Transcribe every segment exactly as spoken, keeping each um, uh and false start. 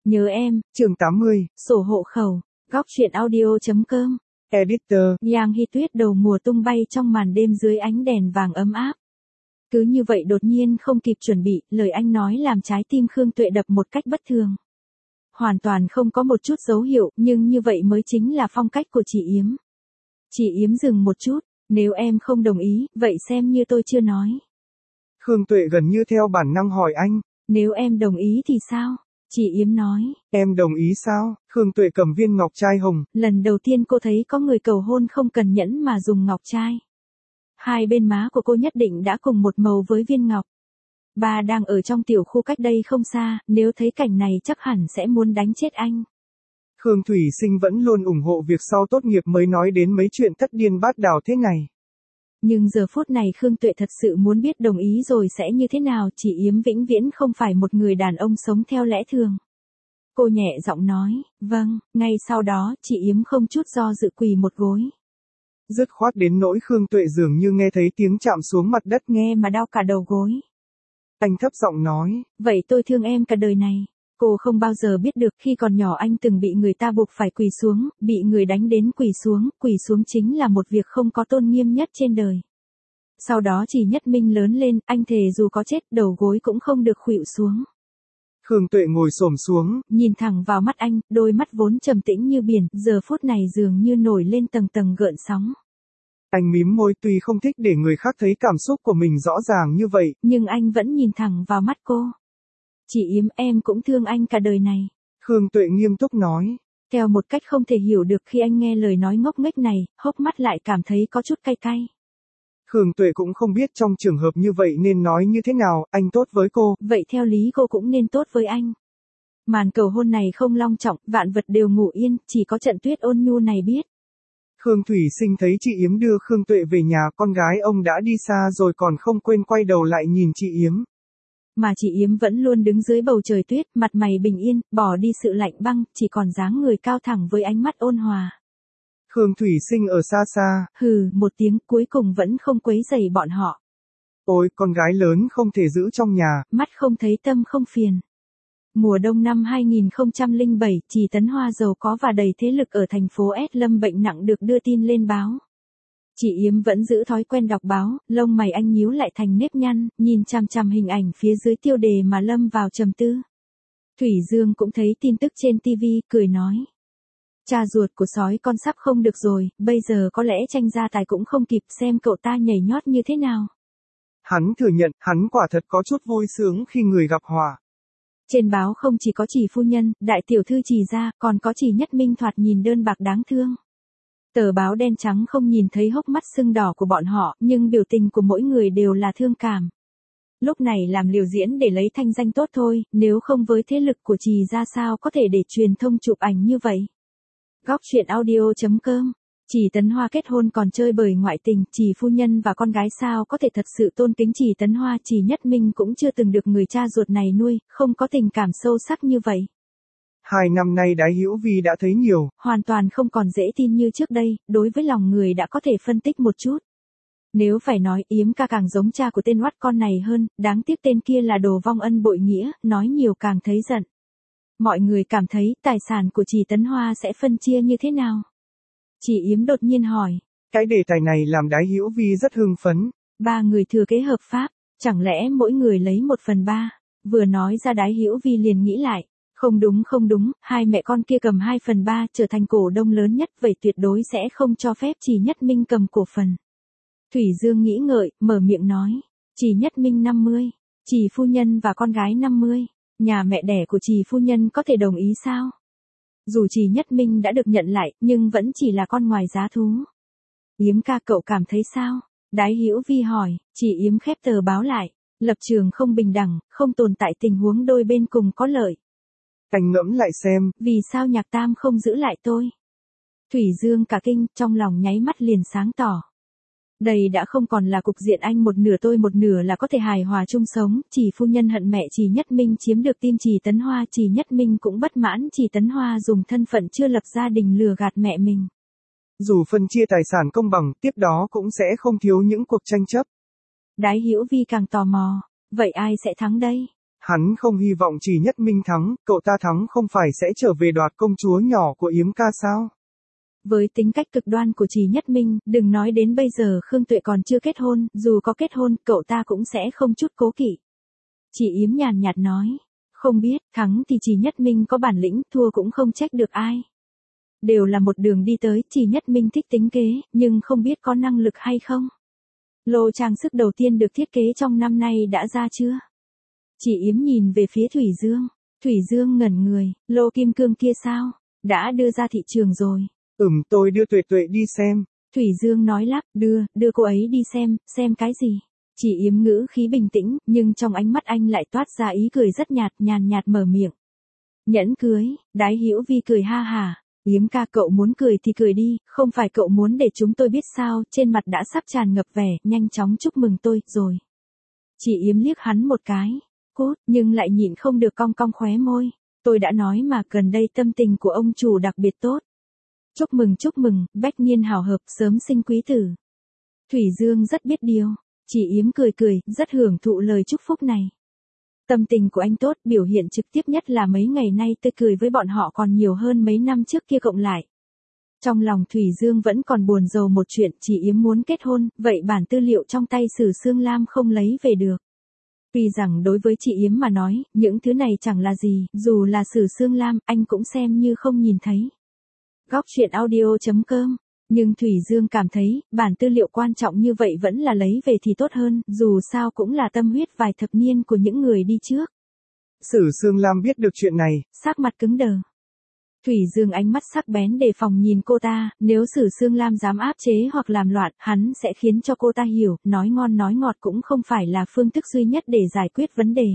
Nhớ em, chương tám mươi, sổ hộ khẩu, góc truyện audio chấm com. Editor, Giang Hy Tuyết đầu mùa tung bay trong màn đêm dưới ánh đèn vàng ấm áp. Cứ như vậy đột nhiên không kịp chuẩn bị, lời anh nói làm trái tim Khương Tuệ đập một cách bất thường. Hoàn toàn không có một chút dấu hiệu, nhưng như vậy mới chính là phong cách của chị Yếm. Chị Yếm dừng một chút, nếu em không đồng ý, vậy xem như tôi chưa nói. Khương Tuệ gần như theo bản năng hỏi anh. Nếu em đồng ý thì sao? Chị Yếm nói. Em đồng ý sao? Khương Tuệ cầm viên ngọc trai hồng. Lần đầu tiên cô thấy có người cầu hôn không cần nhẫn mà dùng ngọc trai. Hai bên má của cô nhất định đã cùng một màu với viên ngọc. Ba đang ở trong tiểu khu cách đây không xa, nếu thấy cảnh này chắc hẳn sẽ muốn đánh chết anh. Khương Thủy Sinh vẫn luôn ủng hộ việc sau tốt nghiệp mới nói đến mấy chuyện thất điên bát đảo thế này. Nhưng giờ phút này Khương Tuệ thật sự muốn biết đồng ý rồi sẽ như thế nào, chị Yếm vĩnh viễn không phải một người đàn ông sống theo lẽ thường. Cô nhẹ giọng nói, vâng, ngay sau đó chị Yếm không chút do dự quỳ một gối. Dứt khoát đến nỗi Khương Tuệ dường như nghe thấy tiếng chạm xuống mặt đất, nghe mà đau cả đầu gối. Anh thấp giọng nói, vậy tôi thương em cả đời này. Cô không bao giờ biết được khi còn nhỏ anh từng bị người ta buộc phải quỳ xuống, bị người đánh đến quỳ xuống, quỳ xuống chính là một việc không có tôn nghiêm nhất trên đời. Sau đó chỉ Nhất Minh lớn lên, anh thề dù có chết đầu gối cũng không được khuỵu xuống. Khương Tuệ ngồi xổm xuống, nhìn thẳng vào mắt anh, đôi mắt vốn trầm tĩnh như biển, giờ phút này dường như nổi lên tầng tầng gợn sóng. Anh mím môi tuy không thích để người khác thấy cảm xúc của mình rõ ràng như vậy, nhưng anh vẫn nhìn thẳng vào mắt cô. Chị Yếm, em cũng thương anh cả đời này. Khương Tuệ nghiêm túc nói. Theo một cách không thể hiểu được khi anh nghe lời nói ngốc nghếch này, hốc mắt lại cảm thấy có chút cay cay. Khương Tuệ cũng không biết trong trường hợp như vậy nên nói như thế nào, anh tốt với cô. Vậy theo lý cô cũng nên tốt với anh. Màn cầu hôn này không long trọng, vạn vật đều ngủ yên, chỉ có trận tuyết ôn nhu này biết. Khương Thủy Sinh thấy chị Yếm đưa Khương Tuệ về nhà, con gái ông đã đi xa rồi còn không quên quay đầu lại nhìn chị Yếm. Mà chị Yếm vẫn luôn đứng dưới bầu trời tuyết, mặt mày bình yên, bỏ đi sự lạnh băng, chỉ còn dáng người cao thẳng với ánh mắt ôn hòa. Khương Thủy Sinh ở xa xa. Hừ, một tiếng cuối cùng vẫn không quấy rầy bọn họ. Ôi, con gái lớn không thể giữ trong nhà. Mắt không thấy tâm không phiền. Mùa đông năm hai nghìn không trăm lẻ bảy, Trì Tấn Hoa giàu có và đầy thế lực ở thành phố S Lâm bệnh nặng được đưa tin lên báo. Chị Yếm vẫn giữ thói quen đọc báo, lông mày anh nhíu lại thành nếp nhăn, nhìn chằm chằm hình ảnh phía dưới tiêu đề mà lâm vào trầm tư. Thủy Dương cũng thấy tin tức trên ti vi, cười nói. Cha ruột của sói con sắp không được rồi, bây giờ có lẽ tranh gia tài cũng không kịp, xem cậu ta nhảy nhót như thế nào. Hắn thừa nhận, hắn quả thật có chút vui sướng khi người gặp họa. Trên báo không chỉ có Trì phu nhân, đại tiểu thư Trì gia, còn có Trì Nhất Minh thoạt nhìn đơn bạc đáng thương. Tờ báo đen trắng không nhìn thấy hốc mắt sưng đỏ của bọn họ, nhưng biểu tình của mỗi người đều là thương cảm. Lúc này làm liều diễn để lấy thanh danh tốt thôi, nếu không với thế lực của Trì gia sao có thể để truyền thông chụp ảnh như vậy. Góc truyện audio chấm com. Trì Tấn Hoa kết hôn còn chơi bời ngoại tình, Trì phu nhân và con gái sao có thể thật sự tôn kính Trì Tấn Hoa, Trì Nhất Minh cũng chưa từng được người cha ruột này nuôi, không có tình cảm sâu sắc như vậy. Hai năm nay Đái Hữu Vi đã thấy nhiều. Hoàn toàn không còn dễ tin như trước đây, đối với lòng người đã có thể phân tích một chút. Nếu phải nói Yếm ca càng giống cha của tên oắt con này hơn, đáng tiếc tên kia là đồ vong ân bội nghĩa, nói nhiều càng thấy giận. Mọi người cảm thấy tài sản của Trì Tấn Hoa sẽ phân chia như thế nào? Chị Yếm đột nhiên hỏi. Cái đề tài này làm Đái Hữu Vi rất hưng phấn. Ba người thừa kế hợp pháp, chẳng lẽ mỗi người lấy một phần ba? Vừa nói ra Đái Hữu Vi liền nghĩ lại. Không đúng không đúng, hai mẹ con kia cầm hai phần ba trở thành cổ đông lớn nhất, vậy tuyệt đối sẽ không cho phép Trì Nhất Minh cầm cổ phần. Thủy Dương nghĩ ngợi, mở miệng nói. Trì Nhất Minh năm mươi, Trì phu nhân và con gái năm mươi. Nhà mẹ đẻ của Trì phu nhân có thể đồng ý sao? Dù Trì Nhất Minh đã được nhận lại, nhưng vẫn chỉ là con ngoài giá thú. Yếm ca cậu cảm thấy sao? Đái Hữu Vi hỏi, chị Yếm khép tờ báo lại. Lập trường không bình đẳng, không tồn tại tình huống đôi bên cùng có lợi. Anh ngẫm lại xem. Vì sao Nhạc Tam không giữ lại tôi? Thủy Dương cả kinh, trong lòng nháy mắt liền sáng tỏ. Đây đã không còn là cục diện anh một nửa tôi một nửa là có thể hài hòa chung sống, Trì phu nhân hận mẹ Trì Nhất Minh chiếm được tim Trì Tấn Hoa, Trì Nhất Minh cũng bất mãn Trì Tấn Hoa dùng thân phận chưa lập gia đình lừa gạt mẹ mình. Dù phân chia tài sản công bằng, tiếp đó cũng sẽ không thiếu những cuộc tranh chấp. Đái Hữu Vi càng tò mò, vậy ai sẽ thắng đây? Hắn không hy vọng Trì Nhất Minh thắng, cậu ta thắng không phải sẽ trở về đoạt công chúa nhỏ của Yếm ca sao? Với tính cách cực đoan của Trì Nhất Minh, đừng nói đến bây giờ Khương Tuệ còn chưa kết hôn, dù có kết hôn, cậu ta cũng sẽ không chút cố kỵ. Chị Yếm nhàn nhạt nói, không biết, thắng thì Trì Nhất Minh có bản lĩnh, thua cũng không trách được ai. Đều là một đường đi tới, Trì Nhất Minh thích tính kế, nhưng không biết có năng lực hay không. Lô trang sức đầu tiên được thiết kế trong năm nay đã ra chưa? Chị Yếm nhìn về phía Thủy Dương. Thủy Dương ngẩn người, lô kim cương kia sao? Đã đưa ra thị trường rồi. Ừm, tôi đưa Tuệ Tuệ đi xem. Thủy Dương nói lắp, đưa, đưa cô ấy đi xem, xem cái gì? Chị Yếm ngữ khí bình tĩnh, nhưng trong ánh mắt anh lại toát ra ý cười rất nhạt, nhàn nhạt mở miệng. Nhẫn cưới, Đái Hữu Vi cười ha hà. Yếm ca, cậu muốn cười thì cười đi, không phải cậu muốn để chúng tôi biết sao, trên mặt đã sắp tràn ngập vẻ, nhanh chóng chúc mừng tôi, rồi. Chị Yếm liếc hắn một cái, cốt, nhưng lại nhịn không được cong cong khóe môi. Tôi đã nói mà, gần đây tâm tình của ông chủ đặc biệt tốt. Chúc mừng chúc mừng, bách niên hào hợp, sớm sinh quý tử. Thủy Dương rất biết điều. Chị Yếm cười cười, rất hưởng thụ lời chúc phúc này. Tâm tình của anh tốt, biểu hiện trực tiếp nhất là mấy ngày nay tươi cười với bọn họ còn nhiều hơn mấy năm trước kia cộng lại. Trong lòng Thủy Dương vẫn còn buồn rầu một chuyện, chị Yếm muốn kết hôn, vậy bản tư liệu trong tay Sử Sương Lam không lấy về được. Tuy rằng đối với chị Yếm mà nói, những thứ này chẳng là gì, dù là Sử Sương Lam, anh cũng xem như không nhìn thấy. Góc truyện audio chấm com. Nhưng Thủy Dương cảm thấy, bản tư liệu quan trọng như vậy vẫn là lấy về thì tốt hơn, dù sao cũng là tâm huyết vài thập niên của những người đi trước. Sử Sương Lam biết được chuyện này, sắc mặt cứng đờ. Thủy Dương ánh mắt sắc bén đề phòng nhìn cô ta, nếu Sử Sương Lam dám áp chế hoặc làm loạn, hắn sẽ khiến cho cô ta hiểu, nói ngon nói ngọt cũng không phải là phương thức duy nhất để giải quyết vấn đề.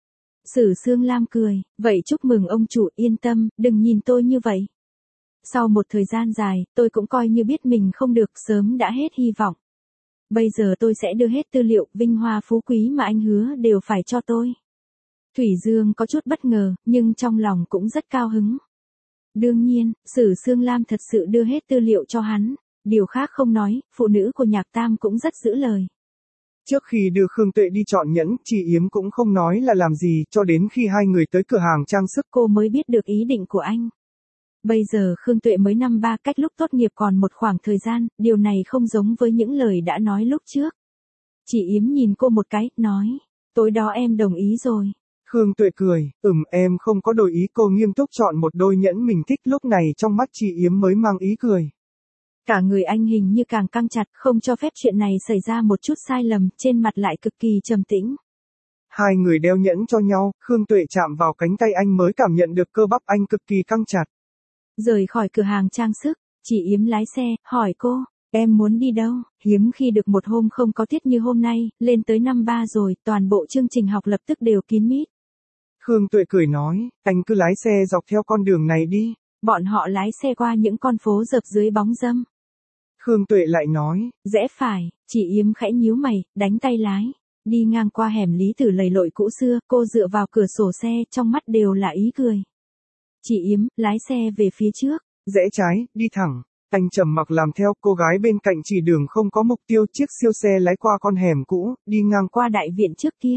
Sử Sương Lam cười, vậy chúc mừng ông chủ, yên tâm, đừng nhìn tôi như vậy. Sau một thời gian dài, tôi cũng coi như biết mình không được, sớm đã hết hy vọng. Bây giờ tôi sẽ đưa hết tư liệu, vinh hoa phú quý mà anh hứa đều phải cho tôi. Thủy Dương có chút bất ngờ, nhưng trong lòng cũng rất cao hứng. Đương nhiên, Sử Sương Lam thật sự đưa hết tư liệu cho hắn. Điều khác không nói, phụ nữ của Nhạc Tam cũng rất giữ lời. Trước khi đưa Khương Tuệ đi chọn nhẫn, chị Yếm cũng không nói là làm gì, cho đến khi hai người tới cửa hàng trang sức cô mới biết được ý định của anh. Bây giờ Khương Tuệ mới năm ba, cách lúc tốt nghiệp còn một khoảng thời gian, điều này không giống với những lời đã nói lúc trước. Chị Yếm nhìn cô một cái, nói, tối đó em đồng ý rồi. Khương Tuệ cười, ừm, em không có đổi ý, cô nghiêm túc chọn một đôi nhẫn mình thích, lúc này trong mắt chị Yếm mới mang ý cười. Cả người anh hình như càng căng chặt, không cho phép chuyện này xảy ra một chút sai lầm, trên mặt lại cực kỳ trầm tĩnh. Hai người đeo nhẫn cho nhau, Khương Tuệ chạm vào cánh tay anh mới cảm nhận được cơ bắp anh cực kỳ căng chặt. Rời khỏi cửa hàng trang sức, chị Yếm lái xe, hỏi cô, em muốn đi đâu? Hiếm khi được một hôm không có tiết như hôm nay, lên tới năm ba rồi, toàn bộ chương trình học lập tức đều kín mít. Khương Tuệ cười nói, anh cứ lái xe dọc theo con đường này đi. Bọn họ lái xe qua những con phố dập dưới bóng râm. Khương Tuệ lại nói, rẽ phải, chị Yếm khẽ nhíu mày, đánh tay lái. Đi ngang qua hẻm Lý Tử lầy lội cũ xưa, cô dựa vào cửa sổ xe, trong mắt đều là ý cười. Chị Yếm, lái xe về phía trước. Rẽ trái, đi thẳng. Anh trầm mặc làm theo, cô gái bên cạnh chỉ đường không có mục tiêu, chiếc siêu xe lái qua con hẻm cũ, đi ngang qua đại viện trước kia.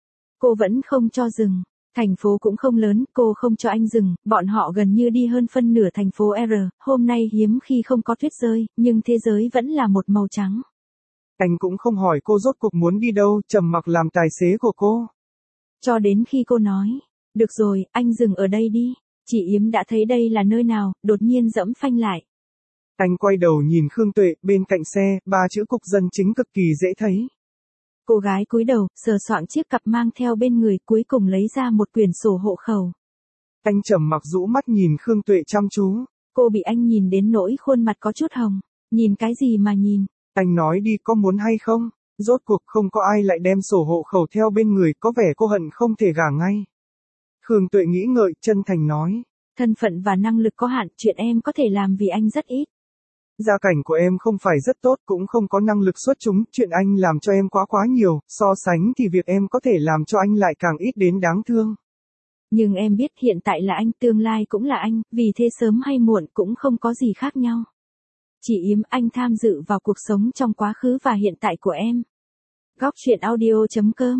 Cô vẫn không cho dừng. Thành phố cũng không lớn, cô không cho anh dừng, bọn họ gần như đi hơn phân nửa thành phố R, hôm nay hiếm khi không có tuyết rơi, nhưng thế giới vẫn là một màu trắng. Anh cũng không hỏi cô rốt cuộc muốn đi đâu, trầm mặc làm tài xế của cô. Cho đến khi cô nói, được rồi, anh dừng ở đây đi. Chị Yếm đã thấy đây là nơi nào, đột nhiên dẫm phanh lại. Anh quay đầu nhìn Khương Tuệ, bên cạnh xe, ba chữ cục dân chính cực kỳ dễ thấy. Cô gái cúi đầu, sờ soạng chiếc cặp mang theo bên người, cuối cùng lấy ra một quyển sổ hộ khẩu. Anh trầm mặc rũ mắt nhìn Khương Tuệ chăm chú. Cô bị anh nhìn đến nỗi khuôn mặt có chút hồng. Nhìn cái gì mà nhìn? Anh nói đi, có muốn hay không? Rốt cuộc không có ai lại đem sổ hộ khẩu theo bên người, có vẻ cô hận không thể gả ngay. Khương Tuệ nghĩ ngợi, chân thành nói. Thân phận và năng lực có hạn, chuyện em có thể làm vì anh rất ít. Gia cảnh của em không phải rất tốt, cũng không có năng lực xuất chúng, chuyện anh làm cho em quá quá nhiều, so sánh thì việc em có thể làm cho anh lại càng ít đến đáng thương. Nhưng em biết hiện tại là anh, tương lai cũng là anh, vì thế sớm hay muộn cũng không có gì khác nhau. Chị Yếm, anh tham dự vào cuộc sống trong quá khứ và hiện tại của em. Góc truyện audio chấm com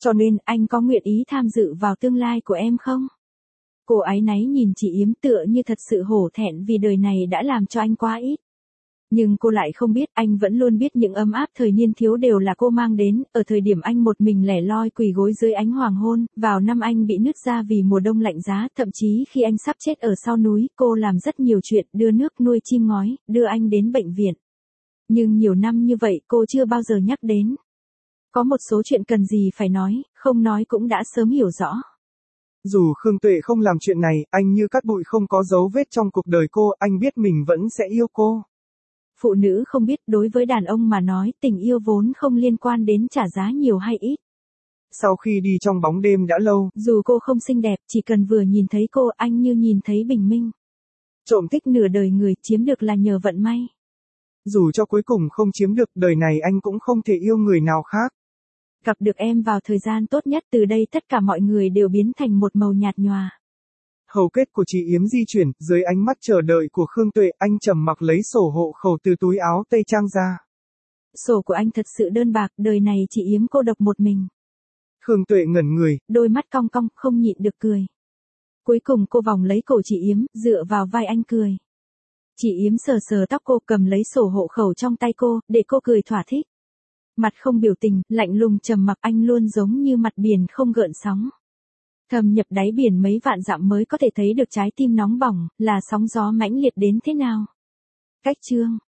Cho nên anh có nguyện ý tham dự vào tương lai của em không? Cô áy náy nhìn chị Yếm tựa như thật sự hổ thẹn vì đời này đã làm cho anh quá ít. Nhưng cô lại không biết, anh vẫn luôn biết những ấm áp thời niên thiếu đều là cô mang đến, ở thời điểm anh một mình lẻ loi quỳ gối dưới ánh hoàng hôn, vào năm anh bị nứt ra vì mùa đông lạnh giá, thậm chí khi anh sắp chết ở sau núi, cô làm rất nhiều chuyện, đưa nước nuôi chim ngói, đưa anh đến bệnh viện. Nhưng nhiều năm như vậy cô chưa bao giờ nhắc đến. Có một số chuyện cần gì phải nói, không nói cũng đã sớm hiểu rõ. Dù Khương Tuệ không làm chuyện này, anh như cát bụi không có dấu vết trong cuộc đời cô, anh biết mình vẫn sẽ yêu cô. Phụ nữ không biết, đối với đàn ông mà nói, tình yêu vốn không liên quan đến trả giá nhiều hay ít. Sau khi đi trong bóng đêm đã lâu, dù cô không xinh đẹp, chỉ cần vừa nhìn thấy cô, anh như nhìn thấy bình minh. Trộm thích nửa đời người, chiếm được là nhờ vận may. Dù cho cuối cùng không chiếm được, đời này anh cũng không thể yêu người nào khác. Gặp được em vào thời gian tốt nhất, từ đây tất cả mọi người đều biến thành một màu nhạt nhòa. Hầu kết của chị Yếm di chuyển, dưới ánh mắt chờ đợi của Khương Tuệ, anh trầm mặc lấy sổ hộ khẩu từ túi áo tây trang ra. Sổ của anh thật sự đơn bạc, đời này chị Yếm cô độc một mình. Khương Tuệ ngẩn người, đôi mắt cong cong, không nhịn được cười. Cuối cùng cô vòng lấy cổ chị Yếm, dựa vào vai anh cười. Chị Yếm sờ sờ tóc cô, cầm lấy sổ hộ khẩu trong tay cô, để cô cười thỏa thích. Mặt không biểu tình, lạnh lùng trầm mặc, anh luôn giống như mặt biển không gợn sóng. Thâm nhập đáy biển mấy vạn dặm mới có thể thấy được trái tim nóng bỏng, là sóng gió mãnh liệt đến thế nào. Cách chương